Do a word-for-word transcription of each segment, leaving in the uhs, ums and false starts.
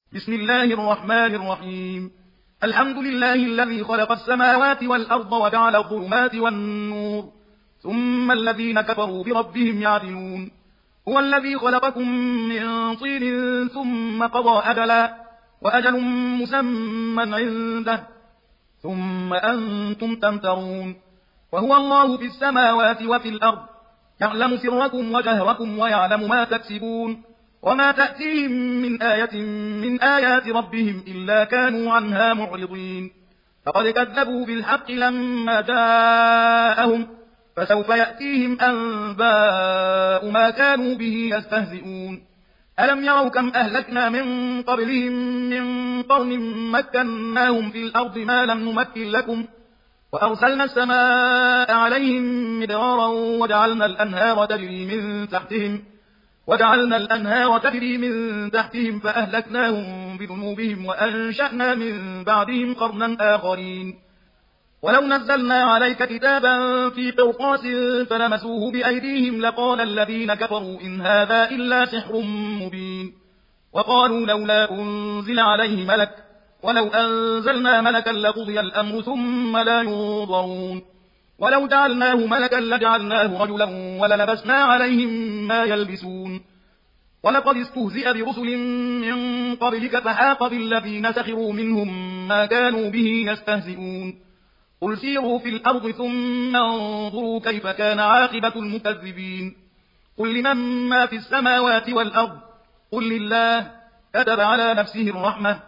بسم الله الرحمن الرحيم. الحمد لله الذي خلق السماوات والأرض وجعل الظلمات والنور ثم الذين كفروا بربهم يعدلون. هو الذي خلقكم من طين ثم قضى أجلا وأجل مسمى عنده ثم أنتم تمترون. وهو الله في السماوات وفي الأرض يعلم سركم وجهركم ويعلم ما تكسبون. وما تأتيهم من آية من آيات ربهم إلا كانوا عنها معرضين. فقد كذبوا بالحق لما جاءهم فسوف يأتيهم أنباء ما كانوا به يستهزئون. ألم يروا كم أهلكنا من قبلهم من قرن مكناهم في الأرض ما لم نمكن لكم وأرسلنا السماء عليهم مدرارا وجعلنا الأنهار تجري من تحتهم وجعلنا الأنهار تجري من تحتهم فأهلكناهم بذنوبهم وأنشأنا من بعدهم قرنا آخرين. ولو نزلنا عليك كتابا في قرطاس فلمسوه بأيديهم لقال الذين كفروا إن هذا إلا سحر مبين. وقالوا لولا أنزل عليه ملك ولو أنزلنا ملكا لقضي الأمر ثم لا ينظرون. ولو جعلناه ملكا لجعلناه رجلا وللبسنا عليهم ما يلبسون. ولقد استهزئ برسل من قبلك فحاق بالذين سخروا منهم ما كانوا به يستهزئون. قل سيروا في الأرض ثم انظروا كيف كان عاقبة المكذبين. قل لمن ما في السماوات والأرض قل لله كتب على نفسه الرحمة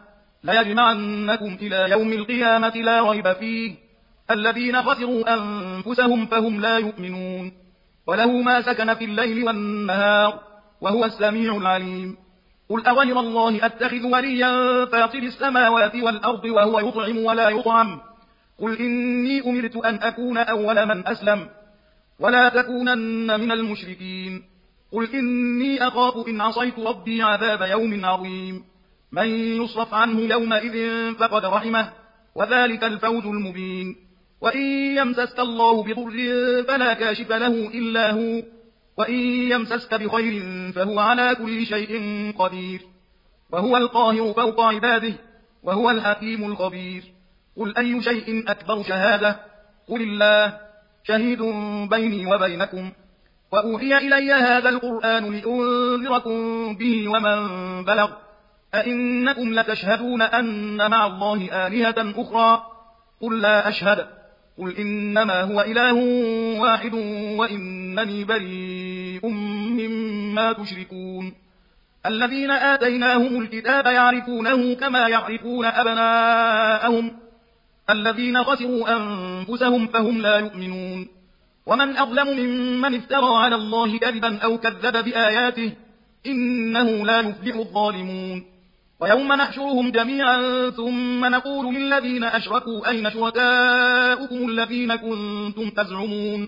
ليجمعنكم إلى يوم القيامة لا ريب فيه الذين خسروا أنفسهم فهم لا يؤمنون. وله ما سكن في الليل والنهار وهو السميع العليم. قل أغير الله أتخذ وليا فاطر السماوات والأرض وهو يطعم ولا يطعم قل إني أمرت أن أكون أول من أسلم ولا تكونن من المشركين. قل إني أخاف إن عصيت ربي عذاب يوم عظيم. من يصرف عنه يومئذ فقد رحمه وذلك الفوز المبين. وإن يمسسك الله بضر فلا كاشف له إلا هو وإن يمسسك بخير فهو على كل شيء قدير. وهو القاهر فوق عباده وهو الحكيم الخبير. قل أي شيء أكبر شهادة قل الله شهيد بيني وبينكم وأوحي إلي هذا القرآن لأنذركم به ومن بلغ أئنكم لتشهدون أن مع الله آلهة أخرى قل لا أشهد قل إنما هو إله واحد وإنني بريء مما تشركون. الذين آتيناهم الكتاب يعرفونه كما يعرفون أبناءهم الذين خسروا أنفسهم فهم لا يؤمنون. ومن أظلم ممن افترى على الله كذبا أو كذب بآياته إنه لا يفلح الظالمون. ويوم نحشرهم جميعا ثم نقول للذين أشركوا أين شركاؤكم الذين كنتم تزعمون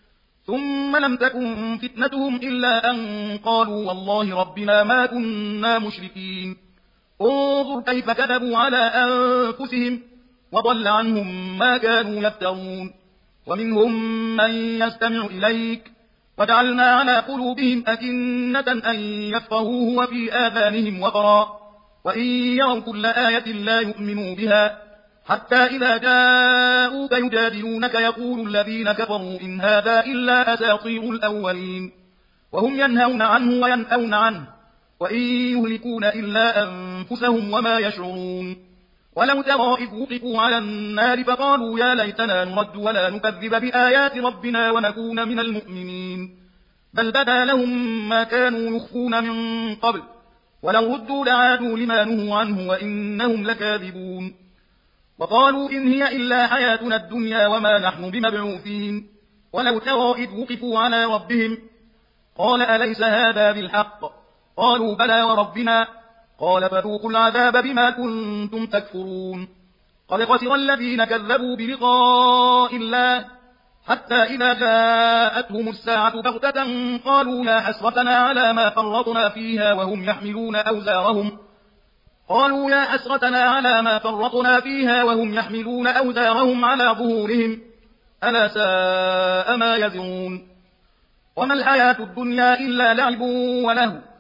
ثم لم تكن فتنتهم إلا أن قالوا والله ربنا ما كنا مشركين. انظر كيف كذبوا على أنفسهم وضل عنهم ما كانوا يفترون. ومنهم من يستمع إليك وجعلنا على قلوبهم أكنة أن يفقهوه وفي آذانهم وقرا وإن يروا كل آية لا يؤمنوا بها حتى إذا جاءوك يجادلونك يقول الذين كفروا إن هذا إلا أساطير الأولين. وهم ينهون عنه وينأون عنه وإن يهلكون إلا أنفسهم وما يشعرون. ولو ترى إذ وقفوا على النار فقالوا يا ليتنا نرد ولا نكذب بآيات ربنا ونكون من المؤمنين بل بدا لهم ما كانوا يخفون من قبل ولو ردوا لعادوا لما نهوا عنه وإنهم لكاذبون. وقالوا إن هي إلا حياتنا الدنيا وما نحن بمبعوثين. ولو ترى إذ وقفوا على ربهم قال أليس هذا بالحق قالوا بلى وربنا قال فذوقوا العذاب بما كنتم تكفرون. قد خسر الذين كذبوا بلقاء الله حتى إذا جاءتهم الساعة بغتة قالوا يا حسرتنا على ما فرطنا فيها وهم يحملون أوزارهم قالوا يا حسرتنا على ما فرطنا فيها وهم يحملون أوزارهم على ظهورهم ألا ساء ما يزرون. وما الحياة الدنيا إلا لعب وله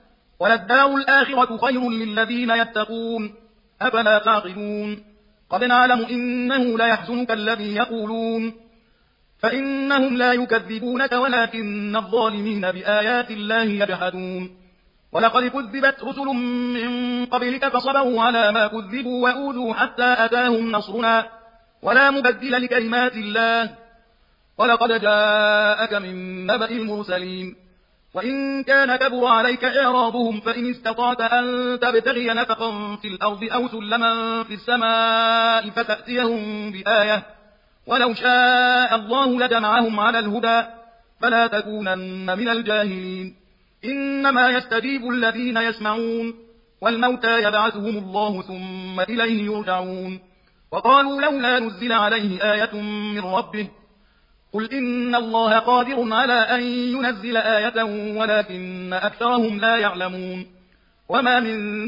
وللدار الآخرة خير للذين يتقون أفلا تعقلون قد نعلم إنه ليحزنك الذي يقولون فإنهم لا يكذبونك ولكن الظالمين بآيات الله يجحدون ولقد كذبت رسل من قبلك فصبروا على ما كذبوا وأوذوا حتى أتاهم نصرنا ولا مبدل لكلمات الله ولقد جاءك من نبأ المرسلين وإن كان كبر عليك إعراضهم فإن استطعت أن تبتغي نفقا في الأرض أو سلما في السماء فتأتيهم بآية ولو شاء الله لجمعهم على الهدى فلا تكونن من الجاهلين إنما يستجيب الذين يسمعون والموتى يبعثهم الله ثم إليه يرجعون وقالوا لولا نزل عليه آية من ربه قل إن الله قادر على أن ينزل آية ولكن أكثرهم لا يعلمون وما من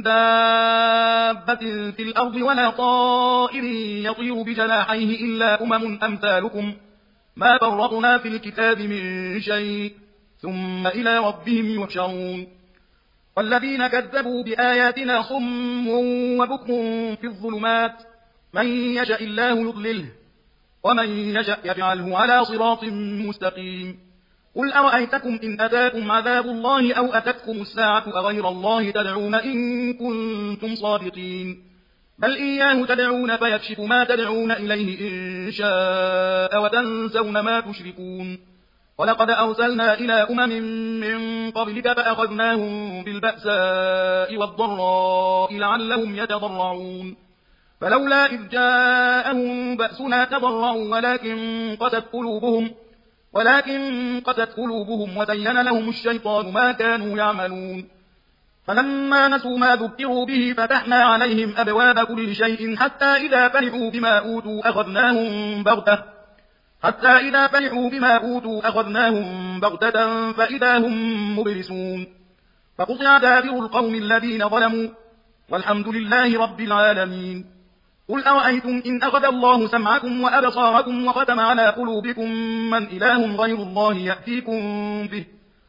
دابة في الأرض ولا طائر يطير بجناحيه إلا أمم أمثالكم ما فرطنا في الكتاب من شيء ثم إلى ربهم يحشرون والذين كذبوا بآياتنا صم وبكم في الظلمات من يشاء الله يضلله ومن يشاء يجعله على صراط مستقيم قل أرأيتكم إن أتاكم عذاب الله أو أتتكم الساعة أغير الله تدعون إن كنتم صادقين بل إياه تدعون فيكشف ما تدعون إليه إن شاء وتنسون ما تشركون ولقد أرسلنا إلى أمم من قبلك فأخذناهم بالبأساء والضراء لعلهم يتضرعون فلولا إذ جاءهم بأسنا تضرعوا ولكن قست قلوبهم ولكن قست قلوبهم وزين لهم الشيطان ما كانوا يعملون فلما نسوا ما ذكروا به فتحنا عليهم أبواب كل شيء حتى إذا فرحوا بما أوتوا أخذناهم بغتة حتى إذا فرحوا بما أوتوا أخذناهم بغتة فإذا هم مبلسون فقطع دابر القوم الذين ظلموا والحمد لله رب العالمين قل أرأيتم إن أخذ الله سمعكم وأبصاركم وختم على قلوبكم من إله غير الله يأتيكم به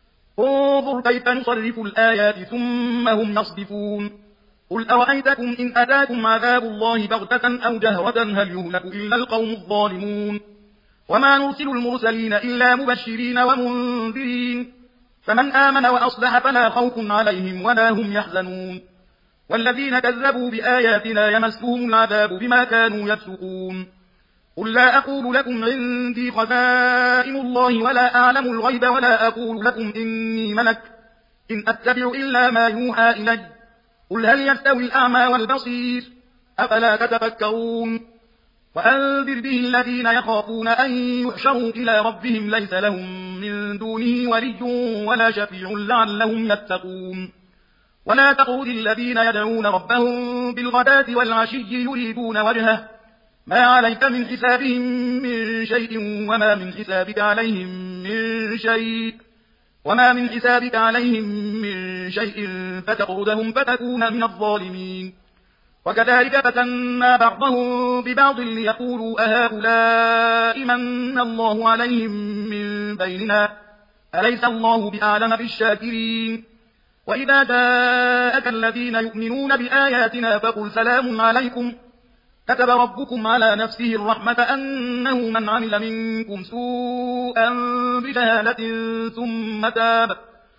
انظر كيف نصرف الآيات ثم هم يصدفون قل أرأيتكم إن أتاكم عذاب الله بغتة أو جهرة هل يهلك إلا القوم الظالمون وما نرسل المرسلين إلا مبشرين ومنذرين فمن آمن وأصلح فلا خوف عليهم ولا هم يحزنون والذين كذبوا بآياتنا يمسهم العذاب بما كانوا يفسقون قل لا أقول لكم عندي خزائن الله ولا أعلم الغيب ولا أقول لكم إني ملك إن أتبع إلا ما يوحى إلي قل هل يستوي الأعمى والبصير أفلا تتفكرون وأنذر به الذين يخافون أن يحشروا إلى ربهم ليس لهم من دونه ولي ولا شفيع لعلهم يتقون ولا تطرد الذين يدعون ربهم بالغداة والعشي يريدون وجهه ما عليك من حسابهم من شيء وما من حسابك عليهم من شيء وما من حسابك عليهم من شيء فتطردهم فتكون من الظالمين وكذلك فتنا بعضهم ببعض ليقولوا أهؤلاء من الله عليهم من بيننا أليس الله بأعلم بالشاكرين وإذا جاءك الذين يؤمنون بآياتنا فقل سلام عليكم كتب ربكم على نفسه الرحمة أنه من عمل منكم سوءا بجهالة ثم تاب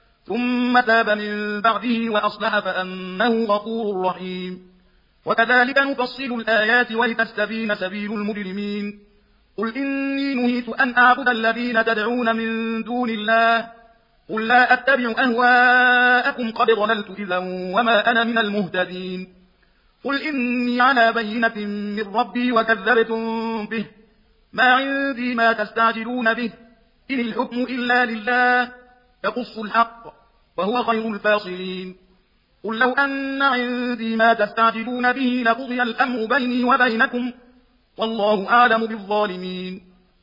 ثم تاب من بعده وأصلح فأنه غفور رحيم وكذلك نفصل الآيات ولتستبين سبيل المجرمين قل إني نهيت أن أعبد الذين تدعون من دون الله قل لا أتبع أهواءكم قد ضللت إذا وما أنا من المهتدين قل إني على بينة من ربي وكذبتم به ما عندي ما تستعجلون به إن الحكم إلا لله يقص الحق وهو خير الفاصلين قل لو أن عندي ما تستعجلون به لقضي الأمر بيني وبينكم والله أعلم بالظالمين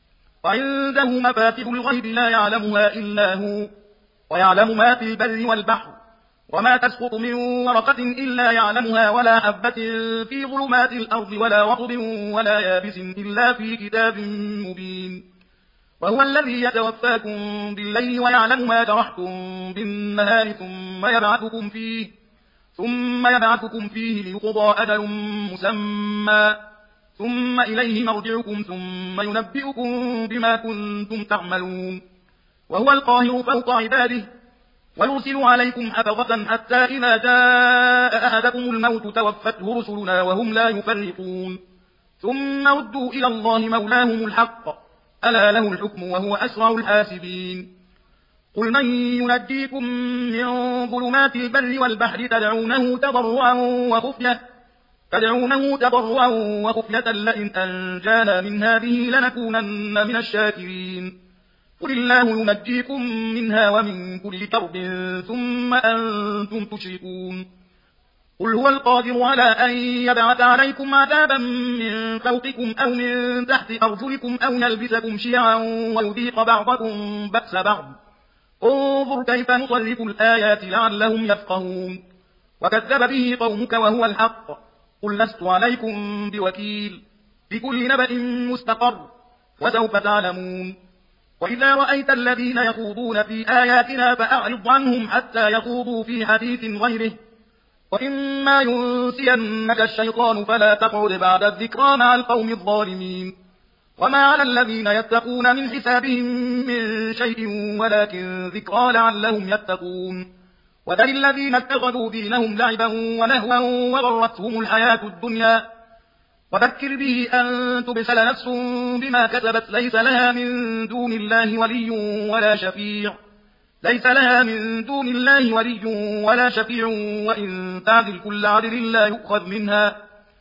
وعنده مفاتح الغيب لا يعلمها إلا هو ويعلم ما في البر والبحر وما تسقط من ورقة إلا يعلمها ولا حبة في ظلمات الأرض ولا رطب ولا يابس إلا في كتاب مبين وهو الذي يتوفاكم بالليل ويعلم ما جرحتم بالنهار ثم يبعثكم فيه ثم يبعثكم فيه ليقضى أجل مسمى ثم إليه مرجعكم ثم ينبئكم بما كنتم تعملون وهو القاهر فوق عباده ويرسل عليكم حفظة حتى إذا جاء أحدكم الموت توفته رسلنا وهم لا يفرطون ثم ردوا إلى الله مولاهم الحق ألا له الحكم وهو أسرع الحاسبين قل من ينجيكم من ظلمات البر والبحر تدعونه تضرعا وخفية تدعونه تضرعا وخفية لئن أنجانا من هذه لنكونن من الشاكرين قل الله ينجيكم منها ومن كل كرب ثم أنتم تشركون قل هو القادر على أن يبعث عليكم عذابا من فوقكم أو من تحت أرجلكم أو يلبسكم شيعا ويذيق بعضكم بأس بعض انظر كيف نصرف الآيات لعلهم يفقهون وكذب به قومك وهو الحق قل لست عليكم بوكيل لكل نبأ مستقر وسوف تعلمون وإذا رأيت الذين يخوضون في آياتنا فأعرض عنهم حتى يخوضوا في حديث غيره وإما ينسينك الشيطان فلا تقعد بعد الذكرى مع القوم الظالمين وما على الذين يتقون من حسابهم من شيء ولكن ذكرى لعلهم يتقون وذل الذين اتخذوا دينهم لعبا ولهوا وغرتهم الحياة الدنيا وذكر به أن تبسل نفس بما كسبت ليس لها من دون الله ولي ولا شفيع ليس لها من دون الله ولي ولا شفيع وإن تعدل كل عدل لا يؤخذ منها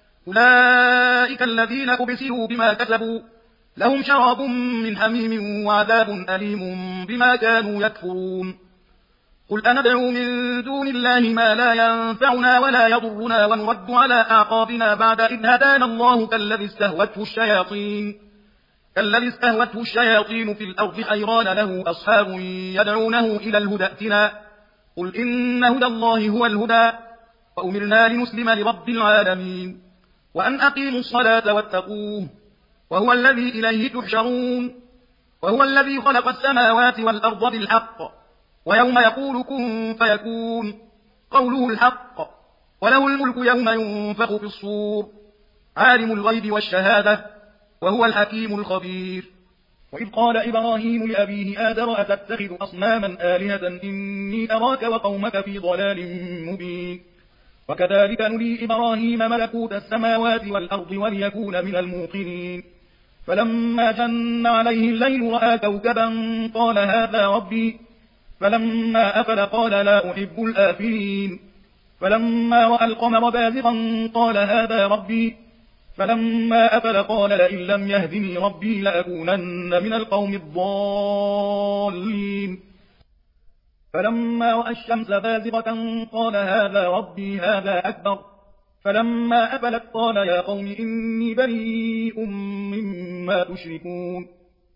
أولئك الذين أبسلوا بما كسبوا لهم شراب من حميم وعذاب أليم بما كانوا يكفرون قل أندعو من دون الله ما لا ينفعنا ولا يضرنا ونرد على أعقابنا بعد إذ هدانا الله كالذي استهوته الشياطين كالذي استهوته الشياطين في الأرض حيران له أصحاب يدعونه إلى الهدى ائتنا قل إن هدى الله هو الهدى وأمرنا لنسلم لرب العالمين وأن أقيموا الصلاة واتقوه وهو الذي إليه تحشرون وهو الذي خلق السماوات والأرض بالحق ويوم يقول كن فيكون قوله الحق وله الملك يوم ينفخ في الصور عالم الغيب والشهادة وهو الحكيم الخبير وإذ قال إبراهيم لأبيه آزر أتتخذ أصناما آلهة إني أراك وقومك في ضلال مبين وكذلك نري إبراهيم ملكوت السماوات والأرض وليكون من الموقنين فلما جن عليه الليل رأى كوكبا قال هذا ربي فلما أفل قال لا أحب الآفلين فلما رأى القمر بازغا قال هذا ربي فلما أفل قال لئن لم يهدني ربي لأكونن من القوم الضالين فلما رأى الشمس بازغة قال هذا ربي هذا أكبر فلما أفلت قال يا قوم إني بريء مما تشركون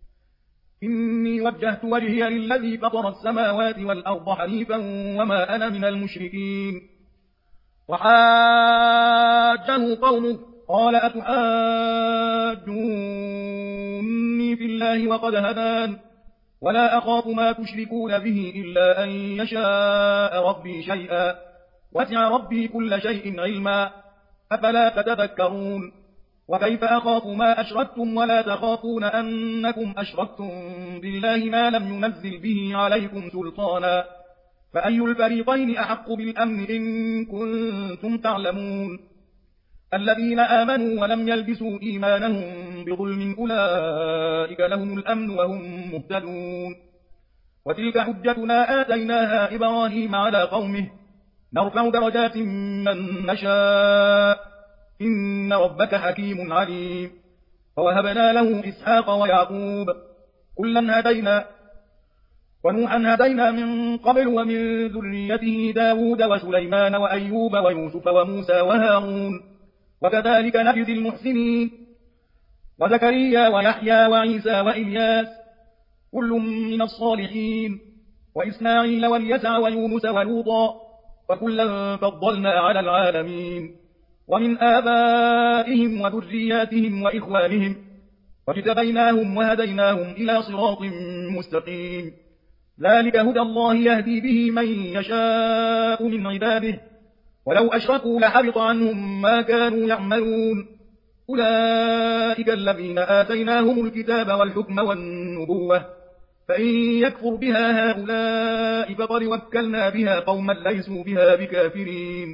إني وجهت وجهي للذي فطر السماوات والأرض حنيفا وما أنا من المشركين وحاجه قومه قال أتحاجوني في الله وقد هدان ولا أخاف ما تشركون به إلا أن يشاء ربي شيئا وسع ربي كل شيء علما أفلا تتذكرون وكيف أخاف ما أشركتم ولا تخافون أنكم أشركتم بالله ما لم ينزل به عليكم سلطانا فأي الفريقين أحق بالأمن إن كنتم تعلمون الذين آمنوا ولم يلبسوا إيمانهم بظلم أولئك لهم الأمن وهم مهتدون وتلك حجتنا آتيناها إبراهيم على قومه نرفع درجات من نشاء إن ربك حكيم عليم ووهبنا له إسحاق ويعقوب كلا هدينا ونوحا هدينا من قبل ومن ذريته داود وسليمان وأيوب ويوسف وموسى وهارون وكذلك نجزي المحسنين وزكريا ويحيى وعيسى وإلياس كل من الصالحين وإسماعيل واليسع ويونس ولوطا وكلا فضلنا على العالمين ومن آبائهم وذرياتهم وإخوانهم واجتبيناهم وهديناهم إلى صراط مستقيم ذلك هدى الله يهدي به من يشاء من عباده ولو أشركوا لحبط عنهم ما كانوا يعملون أولئك الذين آتيناهم الكتاب والحكم والنبوة فإن يكفر بها هؤلاء فقد وكلنا بها قوما ليسوا بها بكافرين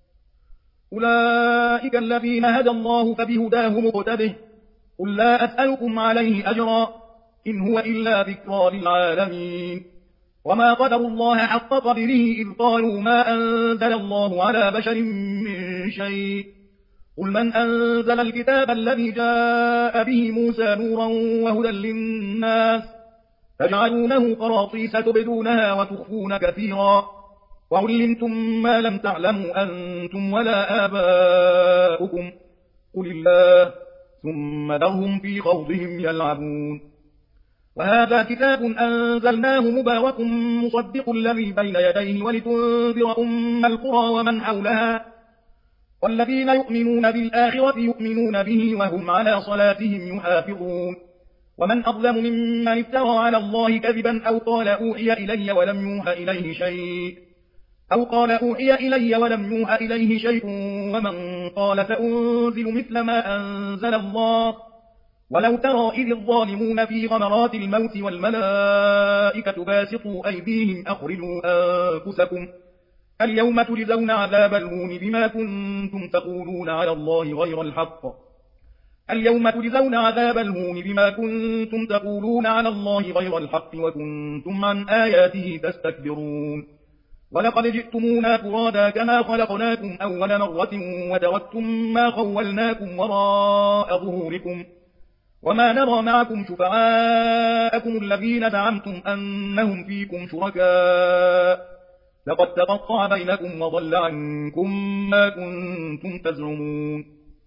أولئك الذين هدى الله فبهداه مقتده قل لا أسألكم عليه أجرا إن هو إلا ذكرى للعالمين وما قدروا الله حق قدره إذ قالوا ما أنزل الله على بشر من شيء قل من أنزل الكتاب الذي جاء به موسى نورا وهدى للناس تجعلونه قراطيس تبدونها وتخفون كثيرا وعلمتم ما لم تعلموا أنتم ولا آباؤكم قل الله ثم ذرهم في خوضهم يلعبون وهذا كتاب أنزلناه مبارك مصدق الذي بين يديه ولتنذر أم القرى ومن حولها والذين يؤمنون بالآخرة يؤمنون به وهم على صلاتهم يحافظون ومن أظلم ممن افترى على الله كذبا أو قال أوحي إلي ولم يوحى إليه شيء أو قال أوحي إلي ولم يوحى إليه شيء ومن قال سأنزل مثل ما أنزل الله ولو ترى إذ الظالمون في غمرات الموت والملائكة باسطوا أيديهم أخرجوا أنفسكم اليوم تجزون عذاب الهون بما كنتم تقولون على الله غير الحق اليوم تجزون عذاب الهون بما كنتم تقولون على الله غير الحق وكنتم عن آياته تستكبرون ولقد جئتمونا فرادا كما خلقناكم أول مرة وتركتم ما خولناكم وراء ظهوركم وما نرى معكم شفعاءكم الذين زعمتم أنهم فيكم شركاء لقد تقطع بينكم وضل عنكم ما كنتم تزعمون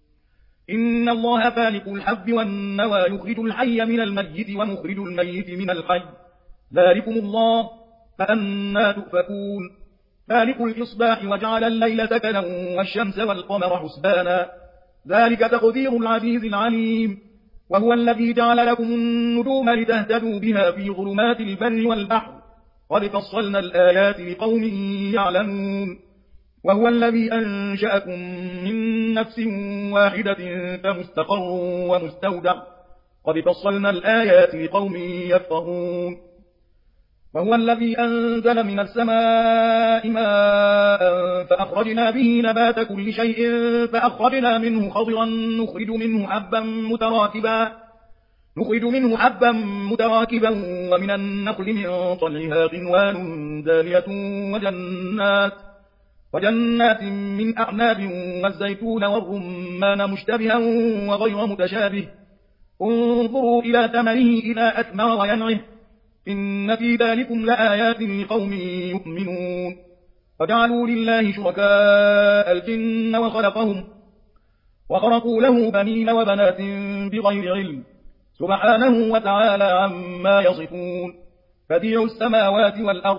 إن الله فالق الحب والنوى يخرج الحي من الميت ومخرج الميت من الحي ذلكم الله فأنا تؤفكون فالق الإصباح وجعل الليل سكنا والشمس والقمر حسبانا ذلك تقدير العزيز العليم وهو الذي جعل لكم النجوم لتهتدوا بها في ظلمات البر والبحر قد فصلنا الآيات لقوم يعلمون وهو الذي أنشأكم من نفس واحدة فمستقر ومستودع قد فصلنا الآيات لقوم يفقهون وهو الذي أنزل من السماء ماء فأخرجنا به نبات كل شيء فأخرجنا منه خضرا نخرج منه حبا متراكبا نخرج منه حبا متراكبا ومن النخل من طلعها قنوان دانية وجنات وجنات من أعناب والزيتون والرمان مشتبها وغير متشابه انظروا إلى ثمره إذا أثمر وينعه إن في ذلكم لآيات لقوم يؤمنون وجعلوا لله شركاء الجن وخلقهم وخرقوا له بنين وبنات بغير علم سبحانه وتعالى عما يصفون بديع السماوات والأرض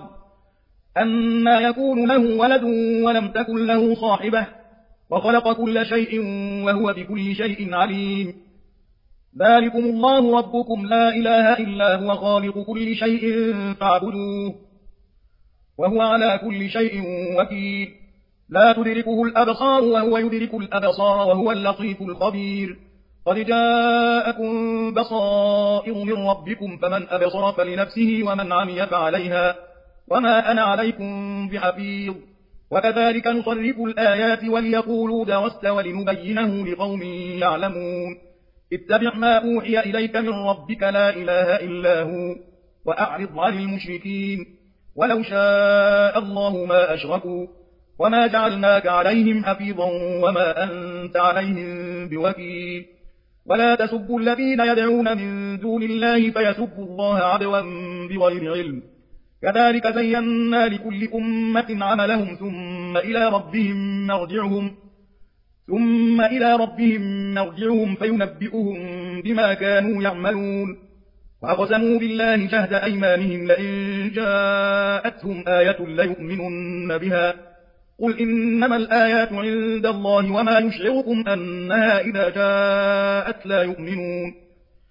أنى يكون له ولد ولم تكن له صاحبة وخلق كل شيء وهو بكل شيء عليم ذلكم الله ربكم لا إله إلا هو خالق كل شيء فاعبدوه وهو على كل شيء وكيل لا تدركه الأبصار وهو يدرك الأبصار وهو اللطيف الخبير قد جاءكم بصائر من ربكم فمن أبصر فلنفسه ومن عمي فعليها وما أنا عليكم بحفيظ وكذلك نصرف الآيات وليقولوا درست ولنبينه لقوم يعلمون اتبع ما أوحي إليك من ربك لا إله إلا هو وأعرض عن المشركين ولو شاء الله ما أشركوا وما جعلناك عليهم حفيظا وما أنت عليهم بوكيل ولا تسبوا الذين يدعون من دون الله فيسبوا الله عدوا بغير علم كذلك زينا لكل أمة عملهم ثم إلى ربهم مرجعهم ثم إلى ربهم مرجعهم فينبئهم بما كانوا يعملون وأقسموا بالله جهد أيمانهم لئن جاءتهم آية ليؤمنن بها قل إنما الآيات عند الله وما يشعركم أنها إذا جاءت لا يؤمنون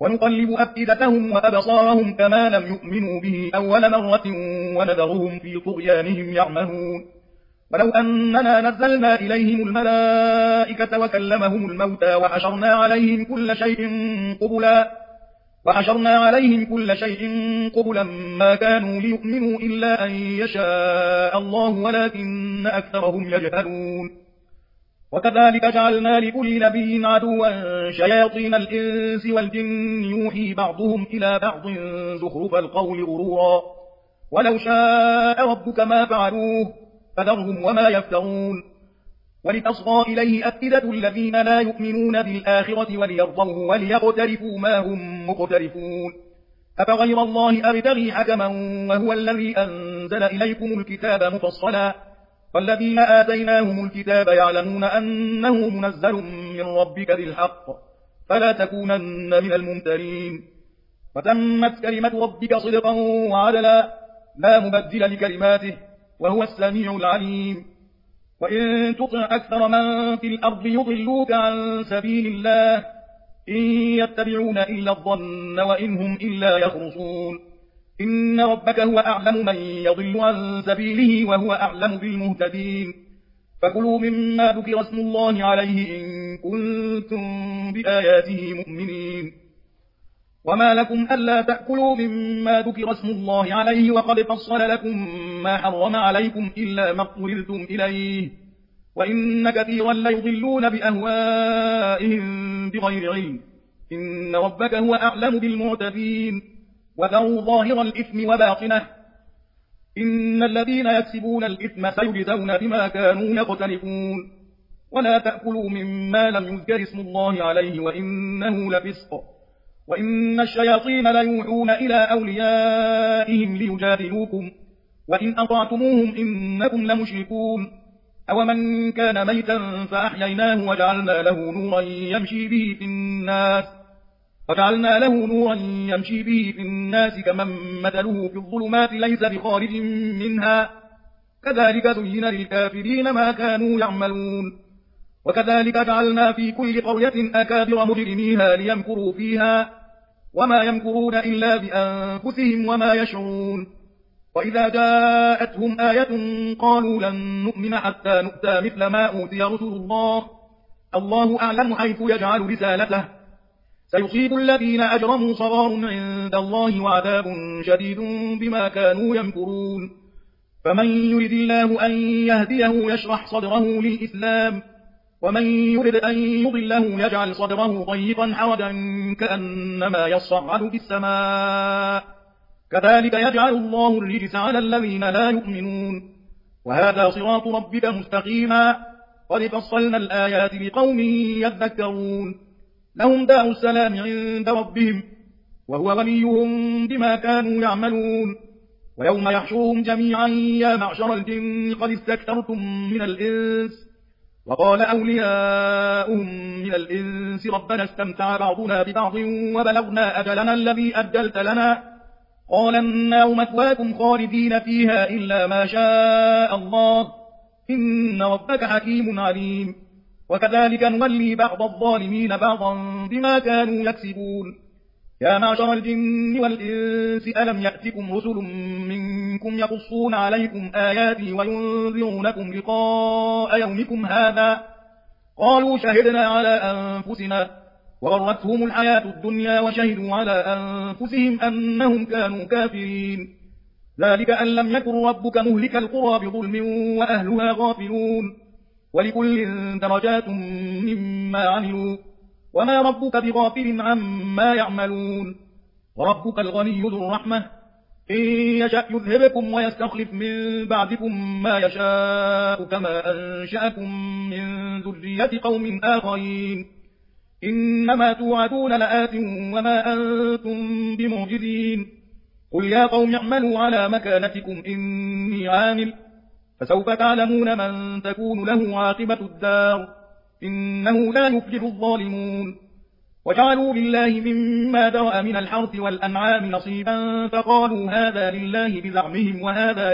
ونقلب أفئدتهم وأبصارهم كما لم يؤمنوا به أول مرة ونذرهم في طغيانهم يعمهون ولو أننا نزلنا إليهم الملائكة وكلمهم الموتى وحشرنا عليهم كل شيء قبلا وحشرنا عليهم كل شيء قبلا ما كانوا ليؤمنوا إلا أن يشاء الله ولكن أكثرهم يجهلون وكذلك جعلنا لكل نبي عدوا شياطين الإنس والجن يوحي بعضهم إلى بعض زخرف القول غرورا ولو شاء ربك ما فعلوه فذرهم وما يفترون ولتصغى إليه أفئدة الذين لا يؤمنون بالآخرة وليرضوه وليقترفوا ما هم مقترفون أفغير الله أبتغي حكما وهو الذي أنزل إليكم الكتاب مفصلا والذين آتيناهم الكتاب يعلمون أنه منزل من ربك بالحق فلا تكونن من الممترين وتمت كلمة ربك صدقا وعدلا لا مبدل لكلماته وهو السميع العليم وإن تطع أكثر من في الأرض يضلوك عن سبيل الله إن يتبعون إلا الظن وإن هم إلا يخرصون إن ربك هو أعلم من يضل عن سبيله وهو أعلم بالمهتدين فكلوا مما ذكر اسم الله عليه إن كنتم بآياته مؤمنين وما لكم ألا تأكلوا مما ذكر اسم الله عليه وقد فصل لكم ما حرم عليكم إلا ما اضطررتم إليه وإن كثيرا ليضلون بأهوائهم بغير علم إن ربك هو أعلم بالمعتدين وذروا ظاهر الإثم وباطنه إن الذين يكسبون الإثم سيجزون بما كانوا يقترفون ولا تأكلوا مما لم يذكر اسم الله عليه وإنه لفسق وإن الشياطين ليوحون إلى أوليائهم ليجادلوكم وإن أطعتموهم إنكم لمشركون أومن كان ميتا فأحييناه وجعلنا له نورا يمشي به في الناس وجعلنا له نورا يمشي به في الناس كمن مثله في الظلمات ليس بخارج منها كذلك زين للكافرين ما كانوا يعملون وكذلك جعلنا في كل قرية أكابر مجرميها ليمكروا فيها وما يمكرون إلا بأنفسهم وما يشعرون وإذا جاءتهم آية قالوا لن نؤمن حتى نؤتى مثل ما أوتي رسل الله الله أعلم حيث يجعل رسالته سيصيب الذين أجرموا صغار عند الله وعذاب شديد بما كانوا يمكرون فمن يرد الله أن يهديه يشرح صدره للإسلام ومن يرد أن يضله يجعل صدره ضيقا حرجا كأنما يصعد في السماء كذلك يجعل الله الرجس على الذين لا يؤمنون وهذا صراط ربك مستقيما قد فصلنا الآيات لقوم يذكرون لهم دار السلام عند ربهم وهو وليهم بما كانوا يعملون ويوم يحشرهم جميعا يا معشر الجن قد استكثرتم من الإنس وقال أولياؤهم من الإنس ربنا استمتع بعضنا ببعض وبلغنا أجلنا الذي أجلت لنا قال النار مثواكم خالدين فيها إلا ما شاء الله إن ربك حكيم عليم وكذلك نولي بعض الظالمين بعضا بما كانوا يكسبون يا معشر الجن والإنس ألم يأتكم رسل منكم يقصون عليكم آياتي وينذرونكم لقاء يومكم هذا قالوا شهدنا على أنفسنا وغرتهم الحياة الدنيا وشهدوا على أنفسهم أنهم كانوا كافرين ذلك أن لم يكن ربك مهلك القرى بظلم وأهلها غافلون ولكل درجات مما عملوا وما ربك بغافل عما يعملون وربك الغني ذو الرحمة إن يشأ يذهبكم ويستخلف من بعدكم ما يشاء كما أنشأكم من ذرية قوم آخرين إنما توعدون لآت وما أنتم بمعجزين قل يا قوم اعملوا على مكانتكم إني عامل فسوف تعلمون من تكون له عاقبة الدار إنه لا يفلح الظالمون وجعلوا لله مما ذرأ من الحرث والأنعام نصيبا فقالوا هذا لله بزعمهم وهذا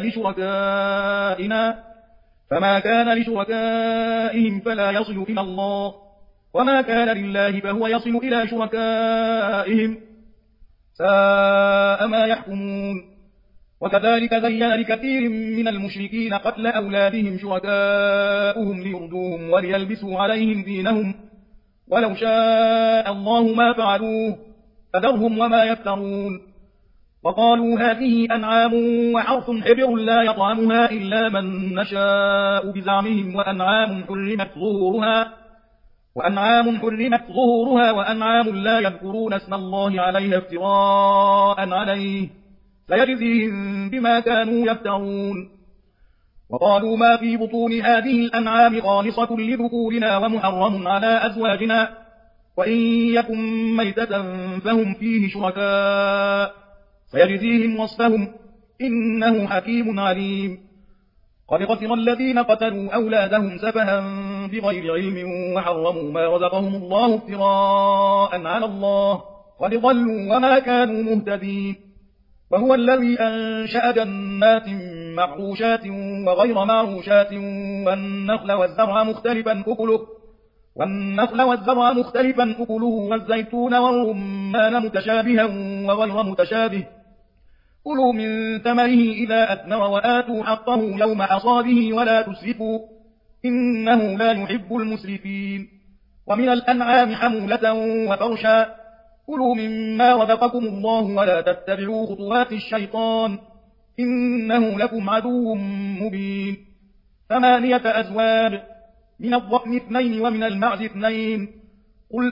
لشركائنا فما كان لشركائهم فلا يصل إلى الله وما كان لله فهو يصل إلى شركائهم ساء ما يحكمون وكذلك زين لكثير من المشركين قتل أولادهم شركاؤهم ليردوهم وليلبسوا عليهم دينهم ولو شاء الله ما فعلوه فذرهم وما يفترون وقالوا هذه أنعام وحرث حجر لا يطعمها إلا من نشاء بزعمهم وأنعام حرمت ظهورها وأنعام حرمت ظهورها وأنعام لا يذكرون اسم الله عليها افتراء عليه سيجزيهم بما كانوا يفترون وقالوا ما في بطون هذه الأنعام خالصة لذكورنا ومحرم على أزواجنا وإن يكن ميتة فهم فيه شركاء سيجزيهم وصفهم إنه حكيم عليم قد خسر الذين قتلوا أولادهم سفها بغير علم وحرموا ما رزقهم الله افتراء على الله قد ضلوا وما كانوا مهتدين وهو الذي أنشأ جنات معروشات وغير معروشات والنخل والزرع مختلفا أكله والنخل والزرع مختلفا أكله والزيتون والرمان متشابها وغير متشابه كلوا من ثمره إذا أثمر وآتوا حقه يوم حصاده ولا تسرفوا إنه لا يحب المسرفين ومن الأنعام حمولة وفرشا كلوا مما رزقكم الله ولا تتبعوا خطوات الشيطان إنه لكم عدو مبين ثمانية أزواج من الضأن اثنين ومن المعز اثنين قل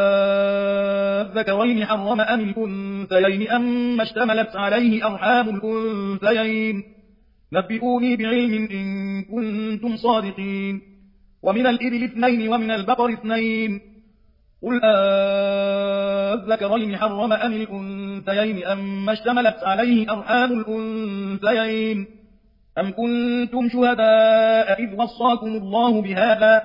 آذكرين حرم أم الأنثيين أم اشتملت عليه أرحام الأنثيين نبئوني بعلم إن كنتم صادقين ومن الإبل اثنين ومن البقر اثنين قل آذكرين حرم أم الأنثيين أم اشتملت عليه أرحام الأنثيين أم كنتم شهداء إذ وصاكم الله بهذا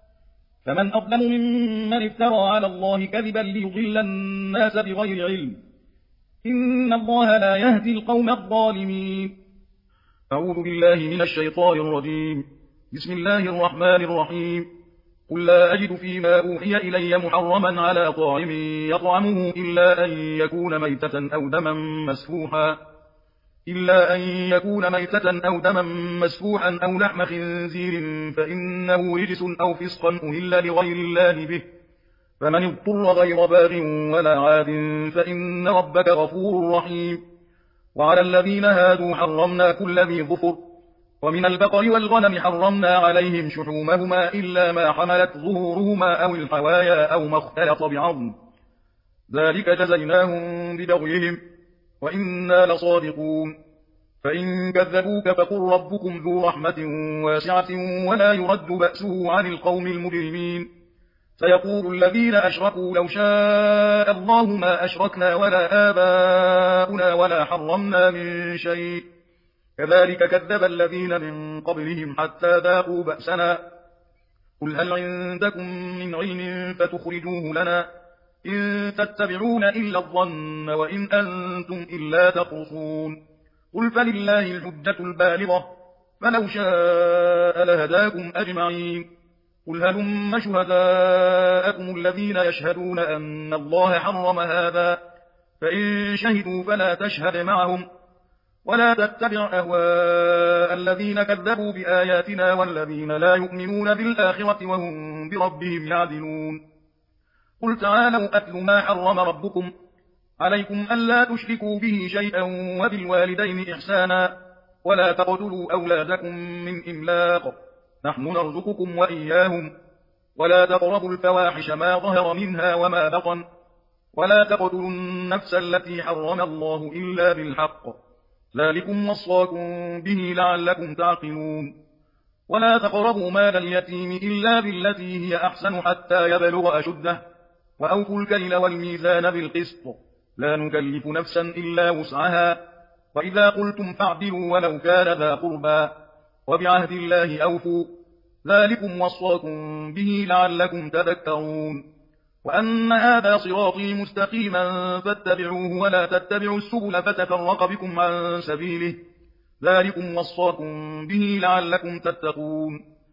فمن أظلم ممن افترى على الله كذبا ليضل الناس بغير علم إن الله لا يهدي القوم الظالمين أعوذ بالله من الشيطان الرجيم بسم الله الرحمن الرحيم قل لا أجد فيما أوحي إلي محرما على طاعم يطعمه إلا أن يكون ميتة أو دما مسفوحا إلا أن يكون ميتة أو دما مسفوحا أو لحم خنزير فإنه رجس أو فسقا أهل لغير الله به فمن اضطر غير باغ ولا عاد فإن ربك غفور رحيم وعلى الذين هادوا حرمنا كل ذي ظفر ومن البقر والغنم حرمنا عليهم شحومهما إلا ما حملت ظهورهما أو الحوايا أو ما اختلط بعظم ذلك جزيناهم ببغيهم وإنا لصادقون فإن كذبوك فقل ربكم ذو رحمة واسعة ولا يرد بأسه عن القوم المجرمين سيقول الذين أشركوا لو شاء الله ما أشركنا ولا آباؤنا ولا حرمنا من شيء كذلك كذب الذين من قبلهم حتى ذاقوا بأسنا قل هل عندكم من علم فتخرجوه لنا إن تتبعون إلا الظن وإن أنتم إلا تخرصون قل فلله الحجة البالغة فلو شاء لهداكم أجمعين قل هلم شهداءكم الذين يشهدون أن الله حرم هذا فإن شهدوا فلا تشهد معهم ولا تتبع أهواء الذين كذبوا بآياتنا والذين لا يؤمنون بالآخرة وهم بربهم يعدلون قل تعالوا أتل ما حرم ربكم عليكم ألا تشركوا به شيئا وبالوالدين إحسانا ولا تقتلوا أولادكم من إملاق نحن نرزقكم وإياهم ولا تقربوا الفواحش ما ظهر منها وما بطن ولا تقتلوا النفس التي حرم الله إلا بالحق ذلكم وصاكم به لعلكم تعقلون ولا تقربوا مال اليتيم إلا بالتي هي أحسن حتى يبلغ أشده وأوفوا الكيل والميزان بالقسط لا نكلف نفسا إلا وسعها وإذا قلتم فاعدلوا ولو كان ذا قربى وبعهد الله أوفوا ذلكم وصاكم به لعلكم تذكرون وأن هذا صراطي مستقيما فاتبعوه ولا تتبعوا السبل فتفرق بكم عن سبيله ذلكم وصاكم به لعلكم تتقون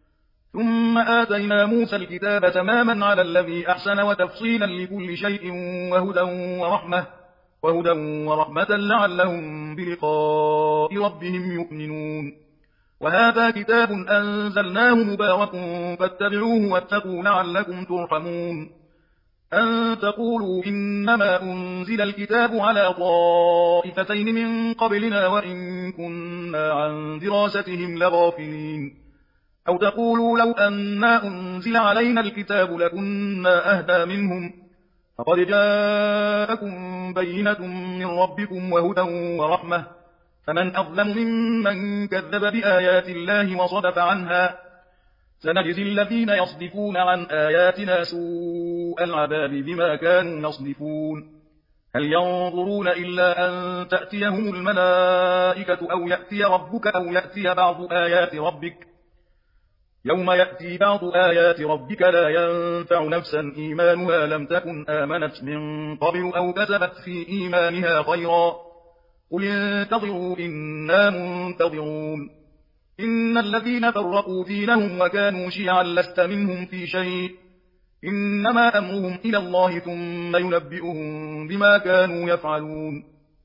ثم آتينا موسى الكتاب تماما على الذي أحسن وتفصيلا لكل شيء وهدى ورحمة وهدى ورحمة لعلهم بلقاء ربهم يؤمنون. وهذا كتاب أنزلناه مبارك فاتبعوه واتقوا لعلكم ترحمون. أن تقولوا إنما أنزل الكتاب على طائفتين من قبلنا وإن كنا عن دراستهم لغافلين. أو تقولوا لو أنا أنزل علينا الكتاب لكنا أهدى منهم. فقد جاءكم بينة من ربكم وهدى ورحمة، فمن أظلم ممن كذب بآيات الله وصدف عنها. سنجزي الذين يصدفون عن آياتنا سوء العذاب بما كانوا يصدفون. هل ينظرون إلا أن تأتيهم الملائكة أو يأتي ربك أو يأتي بعض آيات ربك. يوم يأتي بعض آيات ربك لا ينفع نفسا إيمانها لم تكن آمنت من قبل أو كسبت في إيمانها خيرا. قل انتظروا إنا منتظرون. إن الذين فرقوا دينهم وكانوا شيعا لست منهم في شيء، إنما أمرهم إلى الله ثم ينبئهم بما كانوا يفعلون.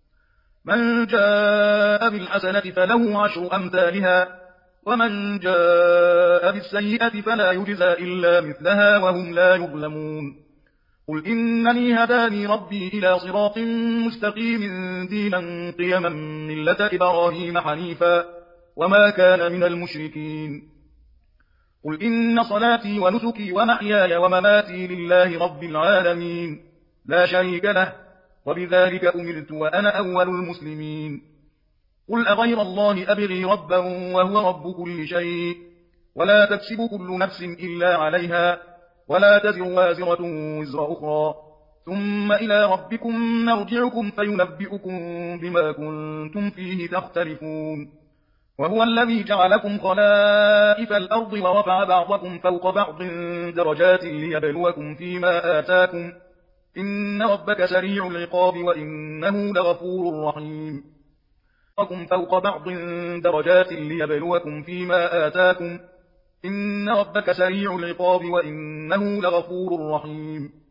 من جاء بالحسنة فله عشر أمثالها، ومن جاء بالسيئة فلا يجزى إلا مثلها وهم لا يظلمون. قل إنني هداني ربي إلى صراط مستقيم دينا قيما ملة إبراهيم حنيفا وما كان من المشركين. قل إن صلاتي ونسكي ومحياي ومماتي لله رب العالمين لا شريك له وبذلك أمرت وأنا أول المسلمين. قل أغير الله أبغي ربا وهو رب كل شيء ولا تكسب كل نفس إلا عليها ولا تزر وازرة وزر أخرى ثم إلى ربكم مرجعكم فينبئكم بما كنتم فيه تختلفون. وهو الذي جعلكم خلائف الأرض ورفع بعضكم فوق بعض درجات ليبلوكم فيما آتاكم إن ربك سريع العقاب وإنه لغفور رحيم. رفعكم فوق بعض درجات ليبلوكم فيما آتاكم إن ربك سريع العقاب وإنه لغفور رحيم.